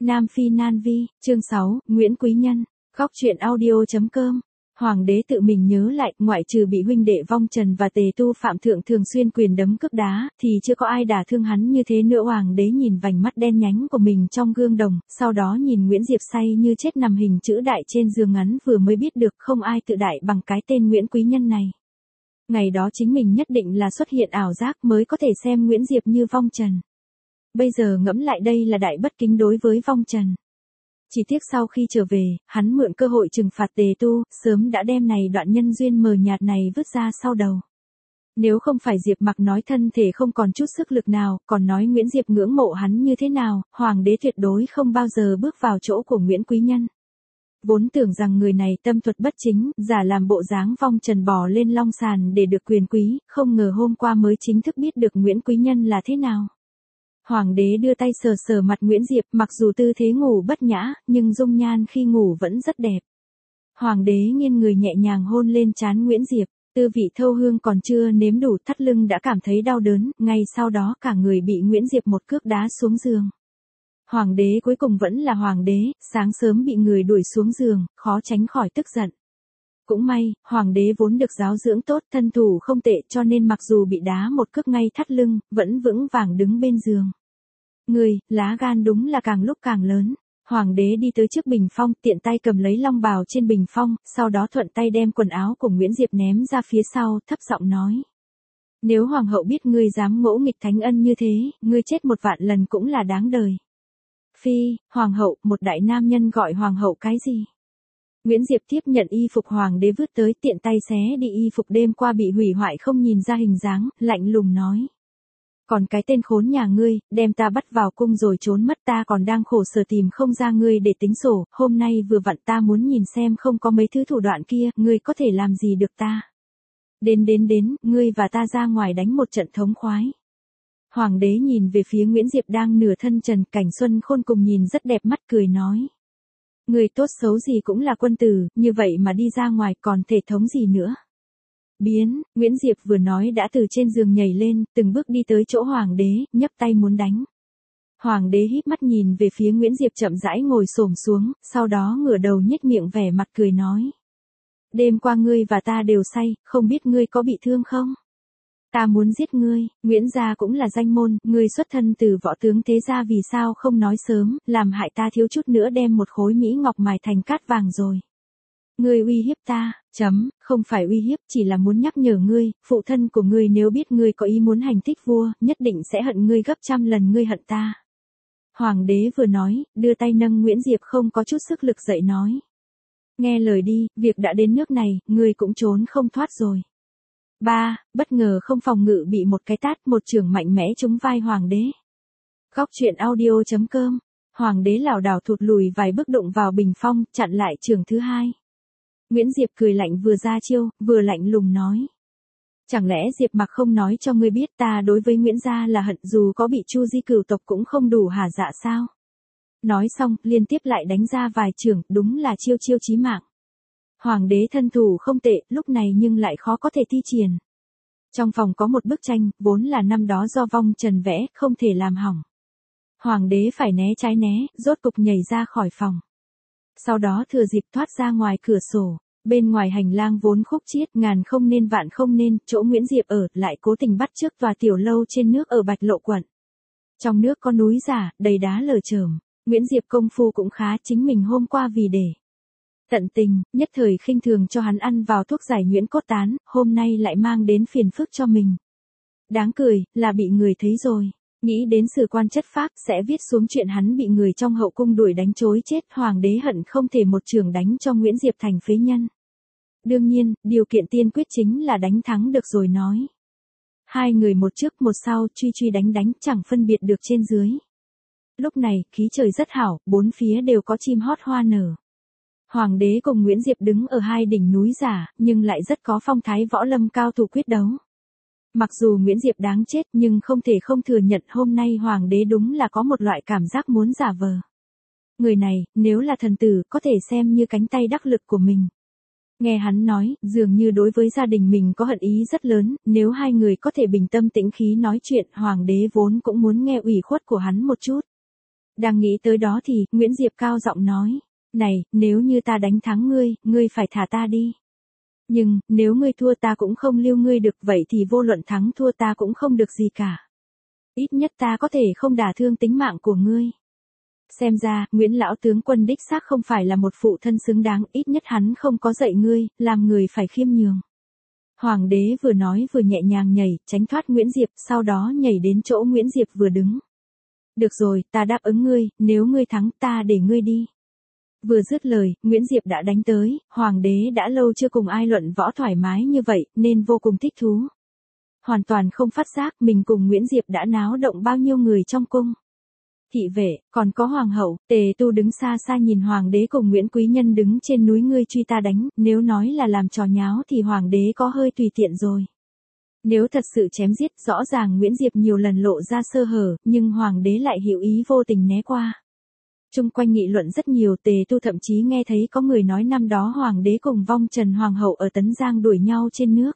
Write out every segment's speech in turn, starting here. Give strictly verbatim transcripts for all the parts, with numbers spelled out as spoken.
Nam Phi Nan Vi, chương sáu, Nguyễn Quý Nhân, góc truyện audio chấm com. Hoàng đế tự mình nhớ lại, ngoại trừ bị huynh đệ Vong Trần và Tề Tu Phạm Thượng thường xuyên quyền đấm cước đá, thì chưa có ai đả thương hắn như thế nữa. Hoàng đế nhìn vành mắt đen nhánh của mình trong gương đồng, sau đó nhìn Nguyễn Diệp say như chết nằm hình chữ đại trên giường ngắn, vừa mới biết được không ai tự đại bằng cái tên Nguyễn Quý Nhân này. Ngày đó chính mình nhất định là xuất hiện ảo giác mới có thể xem Nguyễn Diệp như Vong Trần. Bây giờ ngẫm lại đây là đại bất kính đối với Vong Trần. Chỉ tiếc sau khi trở về, hắn mượn cơ hội trừng phạt Tề Tu, sớm đã đem này đoạn nhân duyên mờ nhạt này vứt ra sau đầu. Nếu không phải Diệp Mặc nói thân thể không còn chút sức lực nào, còn nói Nguyễn Diệp ngưỡng mộ hắn như thế nào, Hoàng đế tuyệt đối không bao giờ bước vào chỗ của Nguyễn Quý Nhân. Vốn tưởng rằng người này tâm thuật bất chính, giả làm bộ dáng Vong Trần bò lên long sàn để được quyền quý, không ngờ hôm qua mới chính thức biết được Nguyễn Quý Nhân là thế nào. Hoàng đế đưa tay sờ sờ mặt Nguyễn Diệp, mặc dù tư thế ngủ bất nhã, nhưng dung nhan khi ngủ vẫn rất đẹp. Hoàng đế nghiêng người nhẹ nhàng hôn lên trán Nguyễn Diệp, tư vị thâu hương còn chưa nếm đủ, thắt lưng đã cảm thấy đau đớn, ngay sau đó cả người bị Nguyễn Diệp một cước đá xuống giường. Hoàng đế cuối cùng vẫn là hoàng đế, sáng sớm bị người đuổi xuống giường, khó tránh khỏi tức giận. Cũng may, hoàng đế vốn được giáo dưỡng tốt, thân thủ không tệ, cho nên mặc dù bị đá một cước ngay thắt lưng, vẫn vững vàng đứng bên giường. Người, lá gan đúng là càng lúc càng lớn. Hoàng đế đi tới trước bình phong, tiện tay cầm lấy long bào trên bình phong, sau đó thuận tay đem quần áo của Nguyễn Diệp ném ra phía sau, thấp giọng nói. Nếu hoàng hậu biết ngươi dám ngỗ nghịch thánh ân như thế, ngươi chết một vạn lần cũng là đáng đời. Phi, hoàng hậu, một đại nam nhân gọi hoàng hậu cái gì? Nguyễn Diệp tiếp nhận y phục hoàng đế vứt tới, tiện tay xé đi y phục đêm qua bị hủy hoại không nhìn ra hình dáng, lạnh lùng nói. Còn cái tên khốn nhà ngươi, đem ta bắt vào cung rồi trốn mất, ta còn đang khổ sở tìm không ra ngươi để tính sổ, hôm nay vừa vặn ta muốn nhìn xem không có mấy thứ thủ đoạn kia, ngươi có thể làm gì được ta. Đến đến đến, ngươi và ta ra ngoài đánh một trận thống khoái. Hoàng đế nhìn về phía Nguyễn Diệp đang nửa thân trần, cảnh xuân khôn cùng nhìn rất đẹp mắt, cười nói. Người tốt xấu gì cũng là quân tử, như vậy mà đi ra ngoài còn thể thống gì nữa. Biến, Nguyễn Diệp vừa nói đã từ trên giường nhảy lên, từng bước đi tới chỗ hoàng đế, nhấc tay muốn đánh. Hoàng đế híp mắt nhìn về phía Nguyễn Diệp chậm rãi ngồi xổm xuống, sau đó ngửa đầu nhếch miệng vẻ mặt cười nói. Đêm qua ngươi và ta đều say, không biết ngươi có bị thương không? Ta muốn giết ngươi, Nguyễn gia cũng là danh môn, ngươi xuất thân từ võ tướng thế gia vì sao không nói sớm, làm hại ta thiếu chút nữa đem một khối mỹ ngọc mài thành cát vàng rồi. Ngươi uy hiếp ta, chấm, không phải uy hiếp, chỉ là muốn nhắc nhở ngươi, phụ thân của ngươi nếu biết ngươi có ý muốn hành thích vua, nhất định sẽ hận ngươi gấp trăm lần ngươi hận ta. Hoàng đế vừa nói, đưa tay nâng Nguyễn Diệp không có chút sức lực dậy nói. Nghe lời đi, việc đã đến nước này, ngươi cũng trốn không thoát rồi. Ba, bất ngờ không phòng ngự bị một cái tát, một chưởng mạnh mẽ trúng vai hoàng đế. Góc truyện audio chấm com. Hoàng đế lảo đảo thụt lùi vài bước đụng vào bình phong, chặn lại chưởng thứ hai. Nguyễn Diệp cười lạnh vừa ra chiêu, vừa lạnh lùng nói. Chẳng lẽ Diệp Mặc không nói cho ngươi biết ta đối với Nguyễn gia là hận, dù có bị Chu Di cửu tộc cũng không đủ hả dạ sao? Nói xong, liên tiếp lại đánh ra vài chưởng, đúng là chiêu chiêu chí mạng. Hoàng đế thân thủ không tệ, lúc này nhưng lại khó có thể thi triển. Trong phòng có một bức tranh, vốn là năm đó do Vong Trần vẽ, không thể làm hỏng. Hoàng đế phải né trái né, rốt cục nhảy ra khỏi phòng. Sau đó thừa dịp thoát ra ngoài cửa sổ, bên ngoài hành lang vốn khúc chiết, ngàn không nên vạn không nên, chỗ Nguyễn Diệp ở, lại cố tình bắt trước tòa tiểu lâu trên nước ở Bạch Lộ quận. Trong nước có núi giả, đầy đá lở chởm, Nguyễn Diệp công phu cũng khá, chính mình hôm qua vì để tận tình, nhất thời khinh thường cho hắn ăn vào thuốc giải nhuyễn cốt tán, hôm nay lại mang đến phiền phức cho mình. Đáng cười, là bị người thấy rồi. Nghĩ đến sử quan chất phác sẽ viết xuống chuyện hắn bị người trong hậu cung đuổi đánh chối chết, hoàng đế hận không thể một chưởng đánh cho Nguyễn Diệp thành phế nhân. Đương nhiên, điều kiện tiên quyết chính là đánh thắng được rồi nói. Hai người một trước một sau truy truy đánh đánh chẳng phân biệt được trên dưới. Lúc này, khí trời rất hảo, bốn phía đều có chim hót hoa nở. Hoàng đế cùng Nguyễn Diệp đứng ở hai đỉnh núi giả, nhưng lại rất có phong thái võ lâm cao thủ quyết đấu. Mặc dù Nguyễn Diệp đáng chết nhưng không thể không thừa nhận hôm nay hoàng đế đúng là có một loại cảm giác muốn giả vờ. Người này, nếu là thần tử, có thể xem như cánh tay đắc lực của mình. Nghe hắn nói, dường như đối với gia đình mình có hận ý rất lớn, nếu hai người có thể bình tâm tĩnh khí nói chuyện, hoàng đế vốn cũng muốn nghe ủy khuất của hắn một chút. Đang nghĩ tới đó thì, Nguyễn Diệp cao giọng nói. Này, nếu như ta đánh thắng ngươi, ngươi phải thả ta đi. Nhưng, nếu ngươi thua ta cũng không lưu ngươi được, vậy thì vô luận thắng thua ta cũng không được gì cả. Ít nhất ta có thể không đả thương tính mạng của ngươi. Xem ra, Nguyễn lão tướng quân đích xác không phải là một phụ thân xứng đáng, ít nhất hắn không có dạy ngươi, làm người phải khiêm nhường. Hoàng đế vừa nói vừa nhẹ nhàng nhảy, tránh thoát Nguyễn Diệp, sau đó nhảy đến chỗ Nguyễn Diệp vừa đứng. Được rồi, ta đáp ứng ngươi, nếu ngươi thắng ta để ngươi đi. Vừa dứt lời, Nguyễn Diệp đã đánh tới, hoàng đế đã lâu chưa cùng ai luận võ thoải mái như vậy, nên vô cùng thích thú. Hoàn toàn không phát giác mình cùng Nguyễn Diệp đã náo động bao nhiêu người trong cung. Thị vệ, còn có hoàng hậu, Tề Tu đứng xa xa nhìn hoàng đế cùng Nguyễn Quý Nhân đứng trên núi ngươi truy ta đánh, nếu nói là làm trò nháo thì hoàng đế có hơi tùy tiện rồi. Nếu thật sự chém giết, rõ ràng Nguyễn Diệp nhiều lần lộ ra sơ hở, nhưng hoàng đế lại hiểu ý vô tình né qua. Trung quanh nghị luận rất nhiều, Tề Tu thậm chí nghe thấy có người nói năm đó hoàng đế cùng Vong Trần hoàng hậu ở Tấn Giang đuổi nhau trên nước.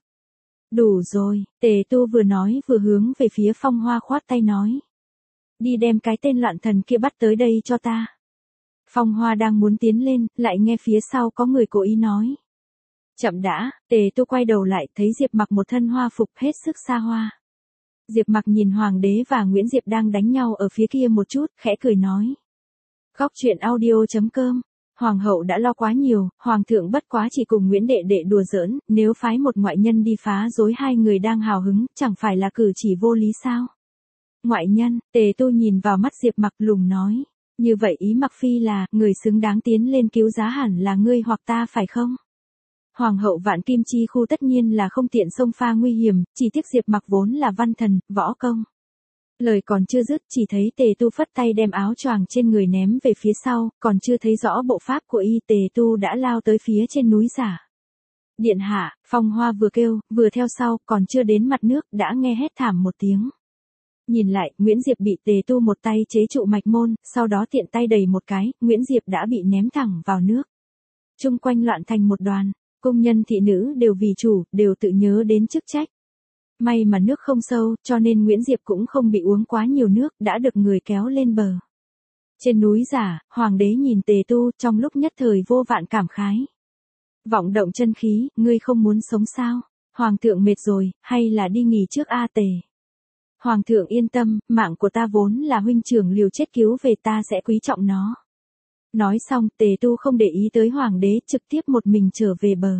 Đủ rồi, Tề Tu vừa nói vừa hướng về phía Phong Hoa khoát tay nói. Đi đem cái tên loạn thần kia bắt tới đây cho ta. Phong Hoa đang muốn tiến lên, lại nghe phía sau có người cố ý nói. Chậm đã, Tề Tu quay đầu lại thấy Diệp Mặc một thân hoa phục hết sức xa hoa. Diệp Mặc nhìn hoàng đế và Nguyễn Diệp đang đánh nhau ở phía kia một chút, khẽ cười nói. Góc truyện audio chấm com. Hoàng hậu đã lo quá nhiều, hoàng thượng bất quá chỉ cùng Nguyễn đệ đệ đùa giỡn, nếu phái một ngoại nhân đi phá rối hai người đang hào hứng, chẳng phải là cử chỉ vô lý sao? Ngoại nhân, Tề Tu nhìn vào mắt Diệp Mặc lùng nói, như vậy ý Mặc Phi là, người xứng đáng tiến lên cứu giá hẳn là ngươi hoặc ta phải không? Hoàng hậu Vạn Kim Chi Khu tất nhiên là không tiện xông pha nguy hiểm, chỉ tiếc Diệp Mặc vốn là văn thần, võ công. Lời còn chưa dứt, chỉ thấy Tề Tu phất tay đem áo choàng trên người ném về phía sau, còn chưa thấy rõ bộ pháp của y, Tề Tu đã lao tới phía trên núi giả. Điện hạ, Phong Hoa vừa kêu, vừa theo sau, còn chưa đến mặt nước, đã nghe hét thảm một tiếng. Nhìn lại, Nguyễn Diệp bị Tề Tu một tay chế trụ mạch môn, sau đó tiện tay đẩy một cái, Nguyễn Diệp đã bị ném thẳng vào nước. Trung quanh loạn thành một đoàn, công nhân thị nữ đều vì chủ, đều tự nhớ đến chức trách. May mà nước không sâu, cho nên Nguyễn Diệp cũng không bị uống quá nhiều nước, đã được người kéo lên bờ. Trên núi giả, hoàng đế nhìn Tề Tu, trong lúc nhất thời vô vạn cảm khái. Vọng động chân khí, ngươi không muốn sống sao? Hoàng thượng mệt rồi, hay là đi nghỉ trước a Tề? Hoàng thượng yên tâm, mạng của ta vốn là huynh trưởng liều chết cứu về, ta sẽ quý trọng nó. Nói xong, Tề Tu không để ý tới hoàng đế, trực tiếp một mình trở về bờ.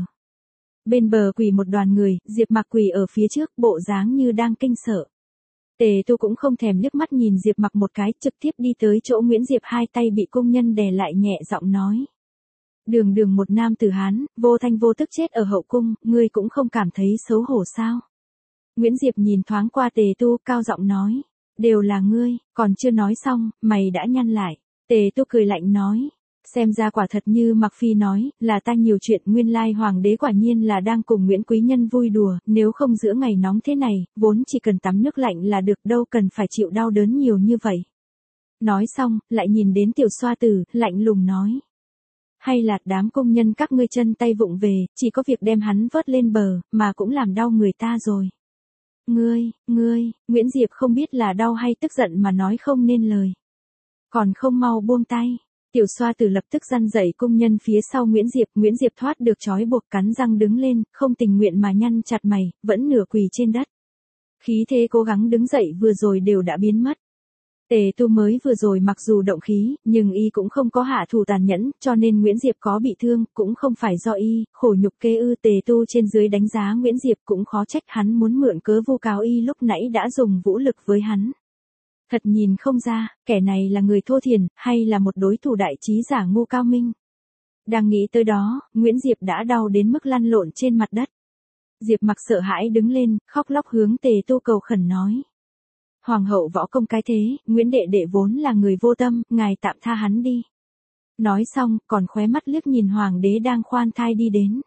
Bên bờ quỳ một đoàn người, Diệp Mặc quỳ ở phía trước, bộ dáng như đang kinh sợ. Tề Tu cũng không thèm liếc mắt nhìn Diệp Mặc một cái, trực tiếp đi tới chỗ Nguyễn Diệp, hai tay bị công nhân đè lại, nhẹ giọng nói. Đường đường một nam tử Hán, vô thanh vô tức chết ở hậu cung, ngươi cũng không cảm thấy xấu hổ sao? Nguyễn Diệp nhìn thoáng qua Tề Tu, cao giọng nói. Đều là ngươi, còn chưa nói xong, mày đã nhăn lại. Tề Tu cười lạnh nói. Xem ra quả thật như Mặc Phi nói, là ta nhiều chuyện, nguyên lai hoàng đế quả nhiên là đang cùng Nguyễn Quý Nhân vui đùa, nếu không giữa ngày nóng thế này, vốn chỉ cần tắm nước lạnh là được, đâu cần phải chịu đau đớn nhiều như vậy. Nói xong, lại nhìn đến Tiểu Xoa Tử, lạnh lùng nói. Hay là đám công nhân các ngươi chân tay vụng về, chỉ có việc đem hắn vớt lên bờ, mà cũng làm đau người ta rồi. Ngươi, ngươi, Nguyễn Diệp không biết là đau hay tức giận mà nói không nên lời. Còn không mau buông tay. Tiểu Xoa Tử lập tức răn dậy công nhân phía sau Nguyễn Diệp, Nguyễn Diệp thoát được trói buộc, cắn răng đứng lên, không tình nguyện mà nhăn chặt mày, vẫn nửa quỳ trên đất. Khí thế cố gắng đứng dậy vừa rồi đều đã biến mất. Tề Tu mới vừa rồi mặc dù động khí, nhưng y cũng không có hạ thủ tàn nhẫn, cho nên Nguyễn Diệp có bị thương, cũng không phải do y, khổ nhục kê ư. Tề Tu trên dưới đánh giá Nguyễn Diệp, cũng khó trách hắn muốn mượn cớ vu cáo y lúc nãy đã dùng vũ lực với hắn. Thật nhìn không ra, kẻ này là người thô thiển, hay là một đối thủ đại trí giả ngu cao minh. Đang nghĩ tới đó, Nguyễn Diệp đã đau đến mức lăn lộn trên mặt đất. Diệp Mặc sợ hãi đứng lên, khóc lóc hướng Tề Tu cầu khẩn nói. Hoàng hậu võ công cái thế, Nguyễn đệ đệ vốn là người vô tâm, ngài tạm tha hắn đi. Nói xong, còn khóe mắt liếc nhìn hoàng đế đang khoan thai đi đến.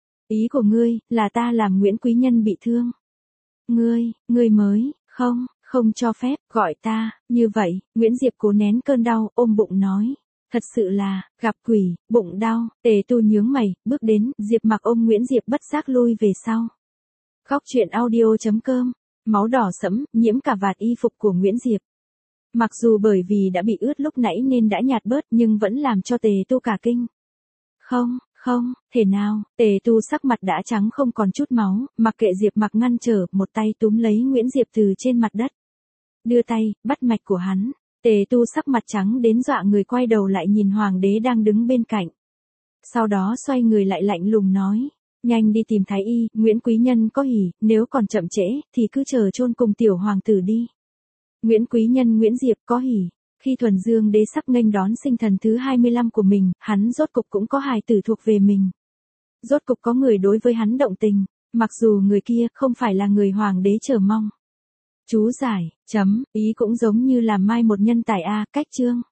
Ý của ngươi, là ta làm Nguyễn Quý Nhân bị thương. Ngươi, ngươi mới, không, không cho phép, gọi ta, như vậy, Nguyễn Diệp cố nén cơn đau, ôm bụng nói. Thật sự là, gặp quỷ, bụng đau, Tề Tu nhướng mày, bước đến, Diệp Mặc ôm Nguyễn Diệp bất giác lui về sau. Góc truyện audio chấm com. Máu đỏ sẫm, nhiễm cả vạt y phục của Nguyễn Diệp. Mặc dù bởi vì đã bị ướt lúc nãy nên đã nhạt bớt nhưng vẫn làm cho Tề Tu cả kinh. Không, không, thể nào, Tề Tu sắc mặt đã trắng không còn chút máu, mặc kệ Diệp Mặc ngăn trở, một tay túm lấy Nguyễn Diệp từ trên mặt đất. Đưa tay, bắt mạch của hắn. Tề Tu sắc mặt trắng đến dọa người, quay đầu lại nhìn hoàng đế đang đứng bên cạnh. Sau đó xoay người lại lạnh lùng nói. Nhanh đi tìm thái y, Nguyễn Quý Nhân có hỉ, nếu còn chậm trễ, thì cứ chờ chôn cùng tiểu hoàng tử đi. Nguyễn Quý Nhân Nguyễn Diệp có hỉ. Khi Thuần Dương Đế sắp nghênh đón sinh thần thứ hai mươi lăm của mình, hắn rốt cục cũng có hài tử thuộc về mình. Rốt cục có người đối với hắn động tình, mặc dù người kia không phải là người hoàng đế chờ mong. Chú giải, chấm, ý cũng giống như là mai một nhân tài a, cách chương.